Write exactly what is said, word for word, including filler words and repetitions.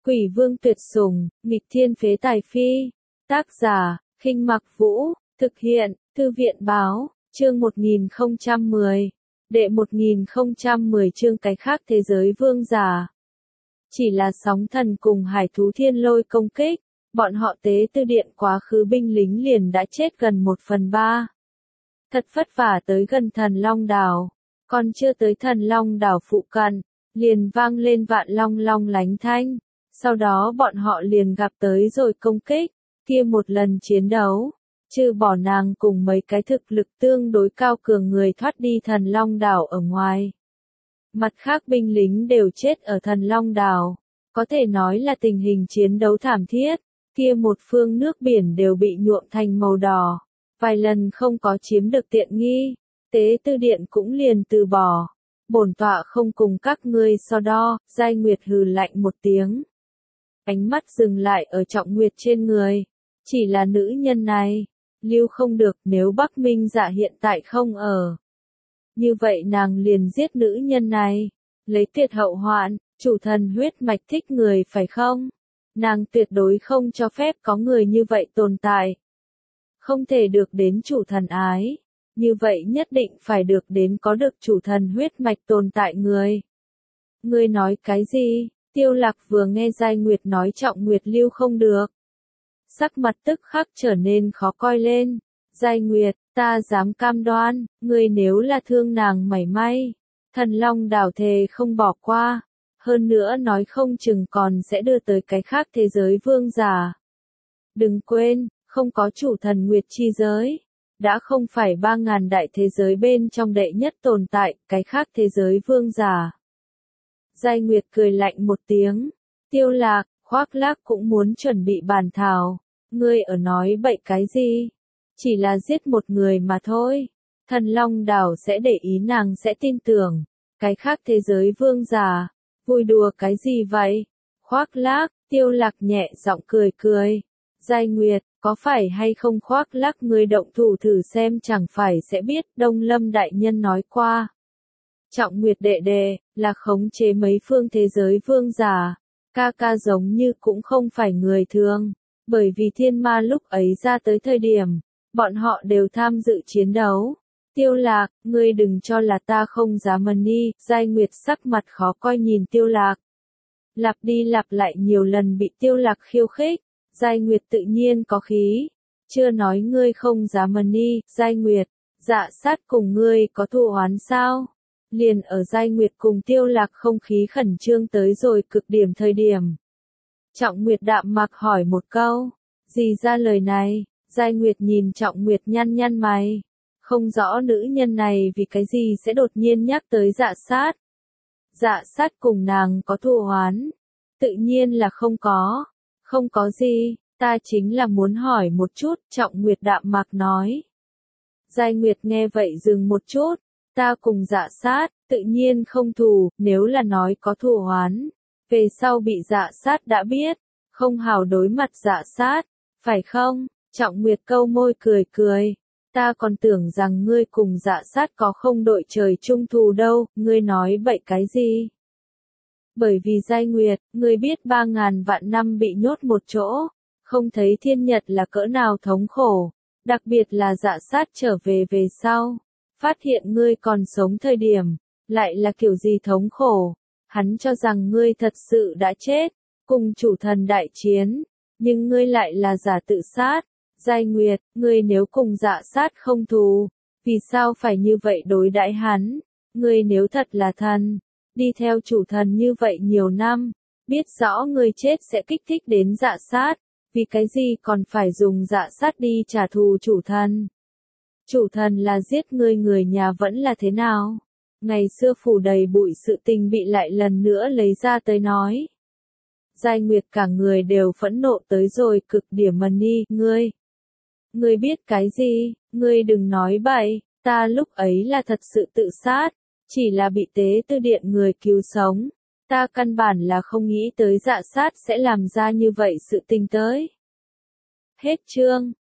Quỷ vương tuyệt sủng, nghịch thiên phế tài phi. Tác giả, Khinh Mặc Vũ, thực hiện, Thư viện báo, chương một nghìn không trăm mười. Đệ một nghìn không trăm mười chương cái khác thế giới vương giả. Chỉ là sóng thần cùng hải thú thiên lôi công kích, bọn họ tế tư điện quá khứ binh lính liền đã chết gần một phần ba. Thật vất vả tới gần thần Long đảo, còn chưa tới thần Long đảo phụ cận, liền vang lên vạn long long lánh thanh, sau đó bọn họ liền gặp tới rồi công kích, kia một lần chiến đấu, trừ bỏ nàng cùng mấy cái thực lực tương đối cao cường người thoát đi thần Long đảo ở ngoài. Mặt khác binh lính đều chết ở thần Long đảo, có thể nói là tình hình chiến đấu thảm thiết, kia một phương nước biển đều bị nhuộm thành màu đỏ, vài lần không có chiếm được tiện nghi, tế tư điện cũng liền từ bỏ. Bổn tọa không cùng các ngươi so đo, Giai Nguyệt hừ lạnh một tiếng. Ánh mắt dừng lại ở Trọng Nguyệt trên người, chỉ là nữ nhân này, lưu không được nếu Bắc Minh Dạ hiện tại không ở. Như vậy nàng liền giết nữ nhân này, lấy tuyệt hậu hoạn, chủ thần huyết mạch thích người phải không? Nàng tuyệt đối không cho phép có người như vậy tồn tại. Không thể được đến chủ thần ái, như vậy nhất định phải được đến có được chủ thần huyết mạch tồn tại người. Ngươi nói cái gì? Tiêu Lạc vừa nghe Giai Nguyệt nói Trọng Nguyệt lưu không được, sắc mặt tức khắc trở nên khó coi lên. Giai Nguyệt, ta dám cam đoan, ngươi nếu là thương nàng mảy may, thần Long đảo thề không bỏ qua, hơn nữa nói không chừng còn sẽ đưa tới cái khác thế giới vương giả. Đừng quên, không có chủ thần Nguyệt chi giới, đã không phải ba ngàn đại thế giới bên trong đệ nhất tồn tại, cái khác thế giới vương giả. Giai Nguyệt cười lạnh một tiếng, Tiêu Lạc, Khoác Lác cũng muốn chuẩn bị bàn thảo, ngươi ở nói bậy cái gì? Chỉ là giết một người mà thôi, thần Long đảo sẽ để ý nàng sẽ tin tưởng, cái khác thế giới vương giả, vui đùa cái gì vậy? Khoác Lác, Tiêu Lạc nhẹ giọng cười cười, Giai Nguyệt, có phải hay không Khoác Lác ngươi động thủ thử xem chẳng phải sẽ biết, Đông Lâm đại nhân nói qua. Trọng Nguyệt đệ đệ, là khống chế mấy phương thế giới vương giả, ca ca giống như cũng không phải người thường, bởi vì thiên ma lúc ấy ra tới thời điểm, bọn họ đều tham dự chiến đấu. Tiêu Lạc, ngươi đừng cho là ta không dám mần đi, Giai Nguyệt sắc mặt khó coi nhìn Tiêu Lạc. Lặp đi lặp lại nhiều lần bị Tiêu Lạc khiêu khích, Giai Nguyệt tự nhiên có khí, chưa nói ngươi không dám mần đi, Giai Nguyệt, Dạ Sát cùng ngươi có thù oán sao? Liền ở Giai Nguyệt cùng Tiêu Lạc không khí khẩn trương tới rồi cực điểm thời điểm. Trọng Nguyệt đạm mạc hỏi một câu, gì ra lời này? Giai Nguyệt nhìn Trọng Nguyệt nhăn nhăn mày, không rõ nữ nhân này vì cái gì sẽ đột nhiên nhắc tới Dạ Sát. Dạ Sát cùng nàng có thù oán? Tự nhiên là không có, không có gì, ta chính là muốn hỏi một chút, Trọng Nguyệt đạm mạc nói. Giai Nguyệt nghe vậy dừng một chút, ta cùng Dạ Sát, tự nhiên không thù, nếu là nói có thù oán, về sau bị Dạ Sát đã biết, không hào đối mặt Dạ Sát, phải không? Trọng Nguyệt câu môi cười cười, ta còn tưởng rằng ngươi cùng Dạ Sát có không đội trời chung thù đâu, ngươi nói bậy cái gì? Bởi vì Giai Nguyệt, ngươi biết ba ngàn vạn năm bị nhốt một chỗ, không thấy thiên nhật là cỡ nào thống khổ, đặc biệt là Dạ Sát trở về về sau, phát hiện ngươi còn sống thời điểm, lại là kiểu gì thống khổ, hắn cho rằng ngươi thật sự đã chết, cùng chủ thần đại chiến, nhưng ngươi lại là giả tự sát. Giai Nguyệt, ngươi nếu cùng Dạ Sát không thù, vì sao phải như vậy đối đãi hắn? Ngươi nếu thật là thần, đi theo chủ thần như vậy nhiều năm, biết rõ ngươi chết sẽ kích thích đến Dạ Sát, vì cái gì còn phải dùng Dạ Sát đi trả thù chủ thần? Chủ thần là giết ngươi người nhà vẫn là thế nào? Ngày xưa phủ đầy bụi sự tình bị lại lần nữa lấy ra tới nói. Giai Nguyệt cả người đều phẫn nộ tới rồi cực điểm mần đi, ngươi. Ngươi biết cái gì, ngươi đừng nói bậy, ta lúc ấy là thật sự tự sát, chỉ là bị tế tư điện người cứu sống, ta căn bản là không nghĩ tới Dạ Sát sẽ làm ra như vậy sự tình tới. Hết chương.